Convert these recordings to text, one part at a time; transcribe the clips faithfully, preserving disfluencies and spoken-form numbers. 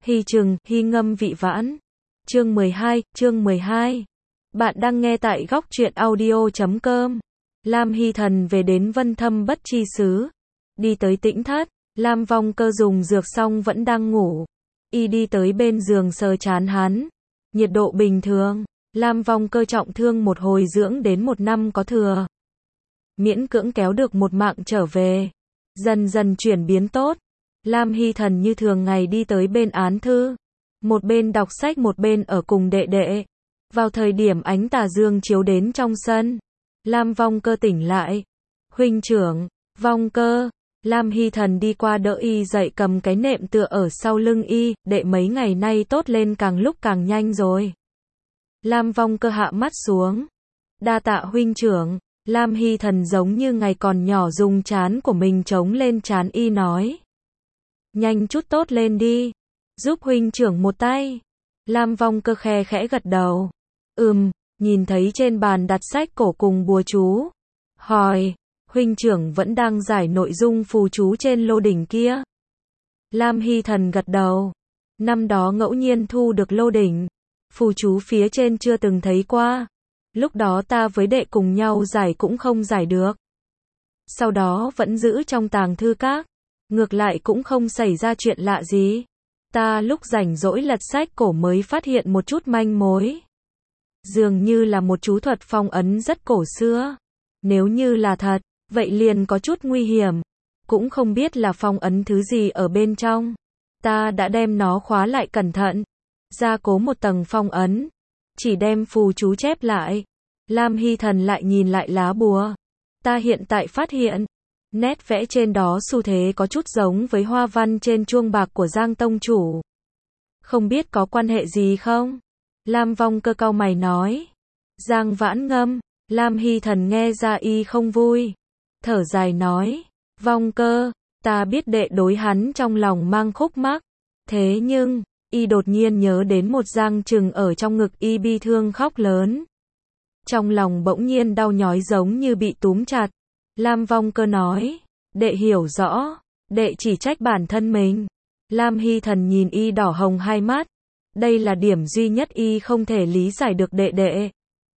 Hy trừng, hy ngâm vị vãn. Chương mười hai, chương mười hai. Bạn đang nghe tại góc truyện audio chấm com. Lam Hy Thần về đến Vân Thâm Bất Chi Xứ. Đi tới Tĩnh Thất, Lam Vong Cơ dùng dược xong vẫn đang ngủ. Y đi tới bên giường sờ trán hắn. Nhiệt độ bình thường, Lam Vong Cơ trọng thương một hồi dưỡng đến một năm có thừa. Miễn cưỡng kéo được một mạng trở về. Dần dần chuyển biến tốt. Lam Hy Thần như thường ngày đi tới bên án thư. Một bên đọc sách một bên ở cùng đệ đệ. Vào thời điểm ánh tà dương chiếu đến trong sân. Lam Vong Cơ tỉnh lại. Huynh trưởng, Vong Cơ. Lam Hy Thần đi qua đỡ y dậy cầm cái nệm tựa ở sau lưng y. Đệ mấy ngày nay tốt lên càng lúc càng nhanh rồi. Lam Vong Cơ hạ mắt xuống. Đa tạ huynh trưởng. Lam Hy Thần giống như ngày còn nhỏ dùng trán của mình chống lên trán y nói. Nhanh chút tốt lên đi. Giúp huynh trưởng một tay. Lam Vong Cơ khe khẽ gật đầu. Ừm, nhìn thấy trên bàn đặt sách cổ cùng bùa chú. Hỏi, huynh trưởng vẫn đang giải nội dung phù chú trên lô đỉnh kia. Lam Hy Thần gật đầu. Năm đó ngẫu nhiên thu được lô đỉnh. Phù chú phía trên chưa từng thấy qua. Lúc đó ta với đệ cùng nhau giải cũng không giải được. Sau đó vẫn giữ trong tàng thư các. Ngược lại cũng không xảy ra chuyện lạ gì. Ta lúc rảnh rỗi lật sách cổ mới phát hiện một chút manh mối. Dường như là một chú thuật phong ấn rất cổ xưa. Nếu như là thật, vậy liền có chút nguy hiểm. Cũng không biết là phong ấn thứ gì ở bên trong. Ta đã đem nó khóa lại cẩn thận. Gia cố một tầng phong ấn. Chỉ đem phù chú chép lại. Lam Hy Thần lại nhìn lại lá bùa. Ta hiện tại phát hiện. Nét vẽ trên đó xu thế có chút giống với hoa văn trên chuông bạc của Giang Tông Chủ. Không biết có quan hệ gì không? Lam Vong Cơ cau mày nói. Giang Vãn Ngâm. Lam Hy Thần nghe ra y không vui. Thở dài nói. Vong Cơ, ta biết đệ đối hắn trong lòng mang khúc mắc. Thế nhưng, y đột nhiên nhớ đến một Giang Trừng ở trong ngực y bi thương khóc lớn. Trong lòng bỗng nhiên đau nhói giống như bị túm chặt. Lam Vong Cơ nói, đệ hiểu rõ, đệ chỉ trách bản thân mình. Lam Hy Thần nhìn y đỏ hồng hai mắt. Đây là điểm duy nhất y không thể lý giải được đệ đệ.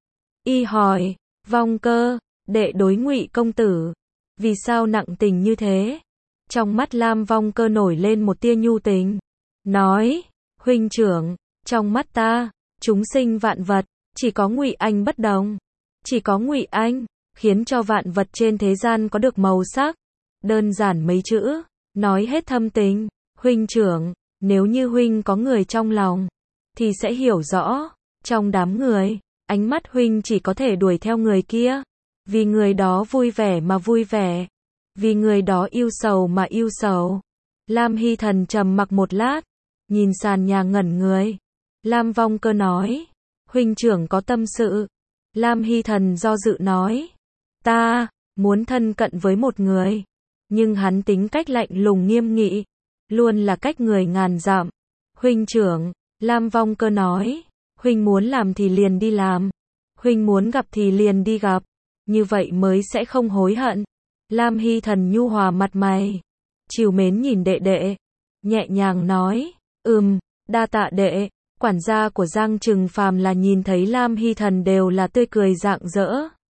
Y hỏi, Vong Cơ, đệ đối Ngụy công tử, vì sao nặng tình như thế? Trong mắt Lam Vong Cơ nổi lên một tia nhu tình. Nói, huynh trưởng, trong mắt ta, chúng sinh vạn vật, chỉ có Ngụy Anh bất đồng. Chỉ có Ngụy Anh khiến cho vạn vật trên thế gian có được màu sắc. Đơn giản mấy chữ, nói hết thâm tình. Huynh trưởng, nếu như huynh có người trong lòng, thì sẽ hiểu rõ. Trong đám người, ánh mắt huynh chỉ có thể đuổi theo người kia. Vì người đó vui vẻ mà vui vẻ. Vì người đó yêu sầu mà yêu sầu. Lam Hy Thần trầm mặc một lát, nhìn sàn nhà ngẩn người. Lam Vong Cơ nói, huynh trưởng có tâm sự. Lam Hy Thần do dự nói. Ta muốn thân cận với một người, nhưng hắn tính cách lạnh lùng nghiêm nghị, luôn là cách người ngàn dặm. Huynh trưởng, Lam Vong Cơ nói, huynh muốn làm thì liền đi làm, huynh muốn gặp thì liền đi gặp, như vậy mới sẽ không hối hận. Lam Hy Thần nhu hòa mặt mày, trìu mến nhìn đệ đệ, nhẹ nhàng nói, ừm, đa tạ đệ. Quản gia của Giang Trừng phàm là nhìn thấy Lam Hy Thần đều là tươi cười rạng rỡ.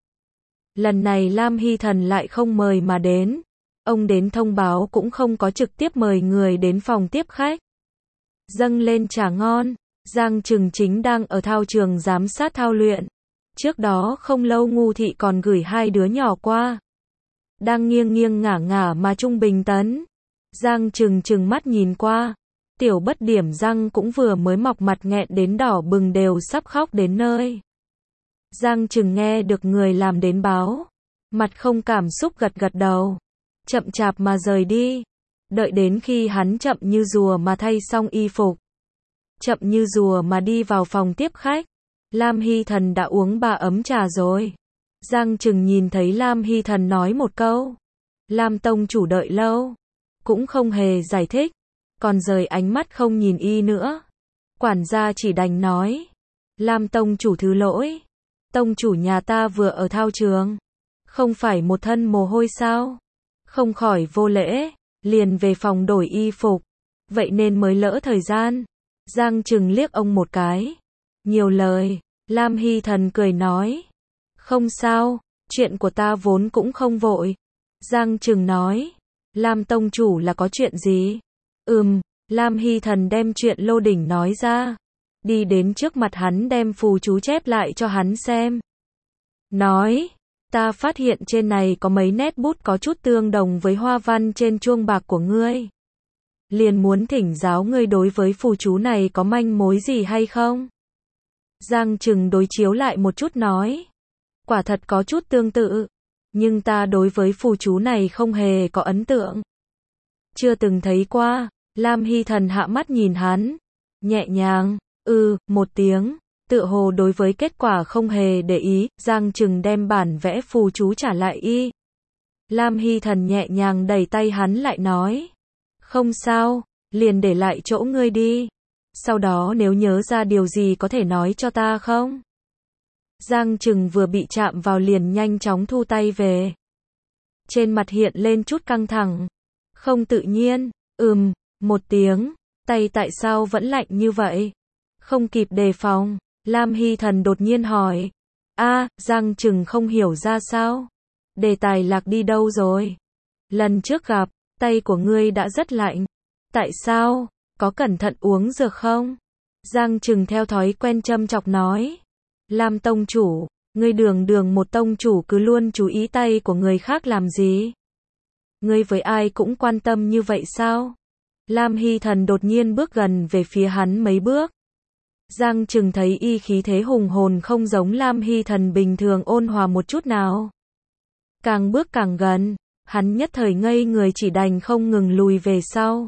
Lần này Lam Hy Thần lại không mời mà đến. Ông đến thông báo cũng không có trực tiếp mời người đến phòng tiếp khách. Dâng lên trà ngon. Giang Trừng chính đang ở thao trường giám sát thao luyện. Trước đó không lâu Ngu Thị còn gửi hai đứa nhỏ qua. Đang nghiêng nghiêng ngả ngả mà trung bình tấn. Giang Trừng trừng mắt nhìn qua. Tiểu Bất Điểm răng cũng vừa mới mọc mặt nghẹn đến đỏ bừng đều sắp khóc đến nơi. Giang Trừng nghe được người làm đến báo. Mặt không cảm xúc gật gật đầu. Chậm chạp mà rời đi. Đợi đến khi hắn chậm như rùa mà thay xong y phục. Chậm như rùa mà đi vào phòng tiếp khách. Lam Hy Thần đã uống ba ấm trà rồi. Giang Trừng nhìn thấy Lam Hy Thần nói một câu. Lam Tông Chủ đợi lâu. Cũng không hề giải thích. Còn rời ánh mắt không nhìn y nữa. Quản gia chỉ đành nói. Lam Tông Chủ thứ lỗi. Tông chủ nhà ta vừa ở thao trường. Không phải một thân mồ hôi sao? Không khỏi vô lễ. Liền về phòng đổi y phục. vậy nên mới lỡ thời gian. Giang Trừng liếc ông một cái. Nhiều lời, Lam Hy Thần cười nói. Không sao, chuyện của ta vốn cũng không vội. Giang Trừng nói. Lam tông chủ là có chuyện gì? Ừm, Lam Hy Thần đem chuyện Lô Đỉnh nói ra. Đi đến trước mặt hắn đem phù chú chép lại cho hắn xem. Nói, ta phát hiện trên này có mấy nét bút có chút tương đồng với hoa văn trên chuông bạc của ngươi. Liền muốn thỉnh giáo ngươi đối với phù chú này có manh mối gì hay không? Giang Trừng đối chiếu lại một chút nói. Quả thật có chút tương tự, nhưng ta đối với phù chú này không hề có ấn tượng. Chưa từng thấy qua. Lam Hy Thần hạ mắt nhìn hắn, nhẹ nhàng, ừ, một tiếng, tựa hồ đối với kết quả không hề để ý. Giang Trừng đem bản vẽ phù chú trả lại y. Lam Hy Thần nhẹ nhàng đẩy tay hắn lại nói. Không sao, liền để lại chỗ ngươi đi. Sau đó nếu nhớ ra điều gì có thể nói cho ta không? Giang Trừng vừa bị chạm vào liền nhanh chóng thu tay về. Trên mặt hiện lên chút căng thẳng. Không tự nhiên, ừm, một tiếng, tay tại sao vẫn lạnh như vậy? Không kịp đề phòng, Lam Hy Thần đột nhiên hỏi. A, Giang Trừng không hiểu ra sao? Đề tài lạc đi đâu rồi? Lần trước gặp, tay của ngươi đã rất lạnh. Tại sao? Có cẩn thận uống dược không? Giang Trừng theo thói quen châm chọc nói. Lam tông chủ, ngươi đường đường một tông chủ cứ luôn chú ý tay của người khác làm gì? Ngươi với ai cũng quan tâm như vậy sao? Lam Hy Thần đột nhiên bước gần về phía hắn mấy bước. Giang Trừng thấy y khí thế hùng hồn không giống Lam Hy Thần bình thường ôn hòa một chút nào. Càng bước càng gần, hắn nhất thời ngây người chỉ đành không ngừng lùi về sau.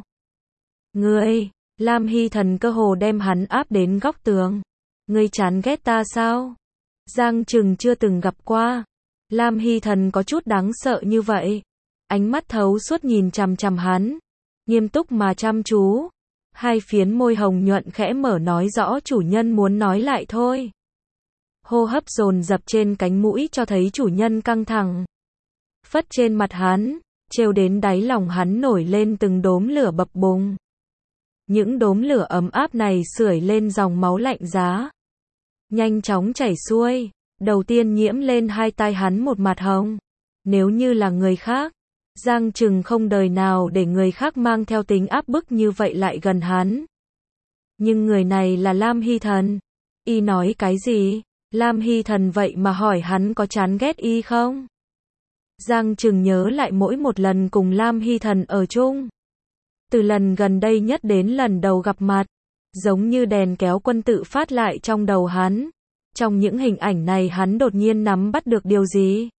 Ngươi, Lam Hy Thần cơ hồ đem hắn áp đến góc tường. Ngươi chán ghét ta sao? Giang Trừng chưa từng gặp qua. Lam Hy Thần có chút đáng sợ như vậy. Ánh mắt thấu suốt nhìn chằm chằm hắn. Nghiêm túc mà chăm chú. Hai phiến môi hồng nhuận khẽ mở nói rõ chủ nhân muốn nói lại thôi. Hô hấp dồn dập trên cánh mũi cho thấy chủ nhân căng thẳng. Phất trên mặt hắn, trêu đến đáy lòng hắn nổi lên từng đốm lửa bập bùng. Những đốm lửa ấm áp này sưởi lên dòng máu lạnh giá. Nhanh chóng chảy xuôi, đầu tiên nhiễm lên hai tai hắn một mặt hồng. Nếu như là người khác, Giang Trừng không đời nào để người khác mang theo tính áp bức như vậy lại gần hắn. Nhưng người này là Lam Hy Thần. Y nói cái gì? Lam Hy Thần vậy mà hỏi hắn có chán ghét y không? Giang Trừng nhớ lại mỗi một lần cùng Lam Hy Thần ở chung. Từ lần gần đây nhất đến lần đầu gặp mặt, giống như đèn kéo quân tự phát lại trong đầu hắn. Trong những hình ảnh này hắn đột nhiên nắm bắt được điều gì?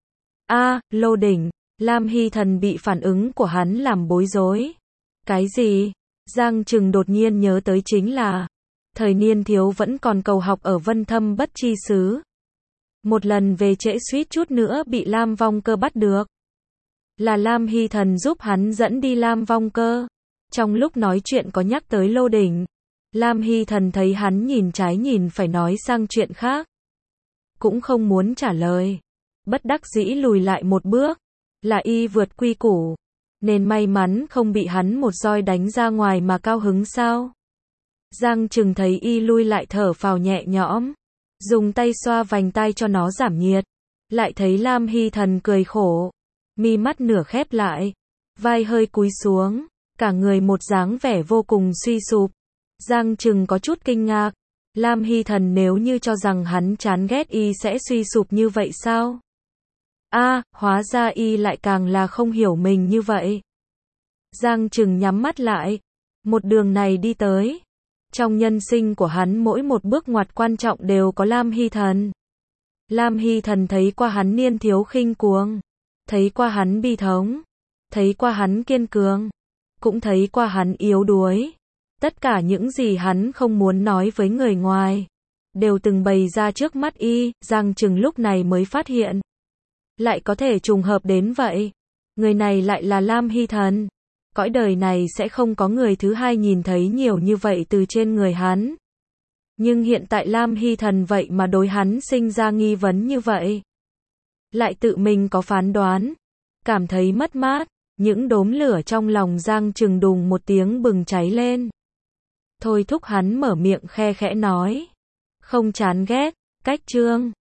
A, Lô Đỉnh. Lam Hy Thần bị phản ứng của hắn làm bối rối. Cái gì? Giang Trừng đột nhiên nhớ tới chính là thời niên thiếu vẫn còn cầu học ở Vân Thâm Bất Chi Xứ. Một lần về trễ suýt chút nữa bị Lam Vong Cơ bắt được. Là Lam Hy Thần giúp hắn dẫn đi Lam Vong Cơ. Trong lúc nói chuyện có nhắc tới Lô Đỉnh. Lam Hy Thần thấy hắn nhìn trái nhìn phải nói sang chuyện khác. Cũng không muốn trả lời. Bất đắc dĩ lùi lại một bước. Là y vượt quy củ. Nên may mắn không bị hắn một roi đánh ra ngoài mà cao hứng sao. Giang Trừng thấy y lui lại thở phào nhẹ nhõm. Dùng tay xoa vành tai cho nó giảm nhiệt. Lại thấy Lam Hy Thần cười khổ. Mi mắt nửa khép lại. Vai hơi cúi xuống. Cả người một dáng vẻ vô cùng suy sụp. Giang Trừng có chút kinh ngạc. Lam Hy Thần nếu như cho rằng hắn chán ghét y sẽ suy sụp như vậy sao? A, à, hóa ra y lại càng là không hiểu mình như vậy. Giang Trừng nhắm mắt lại. Một đường này đi tới. Trong nhân sinh của hắn mỗi một bước ngoặt quan trọng đều có Lam Hy Thần. Lam Hy Thần thấy qua hắn niên thiếu khinh cuồng. Thấy qua hắn bi thống. Thấy qua hắn kiên cường. Cũng thấy qua hắn yếu đuối. Tất cả những gì hắn không muốn nói với người ngoài. Đều từng bày ra trước mắt y. Giang Trừng lúc này mới phát hiện. Lại có thể trùng hợp đến vậy. Người này lại là Lam Hy Thần. Cõi đời này sẽ không có người thứ hai nhìn thấy nhiều như vậy từ trên người hắn. Nhưng hiện tại Lam Hy Thần vậy mà đối hắn sinh ra nghi vấn như vậy. Lại tự mình có phán đoán. Cảm thấy mất mát. Những đốm lửa trong lòng Giang Trừng đùng một tiếng bừng cháy lên. Thôi thúc hắn mở miệng khe khẽ nói. Không chán ghét, cách chương.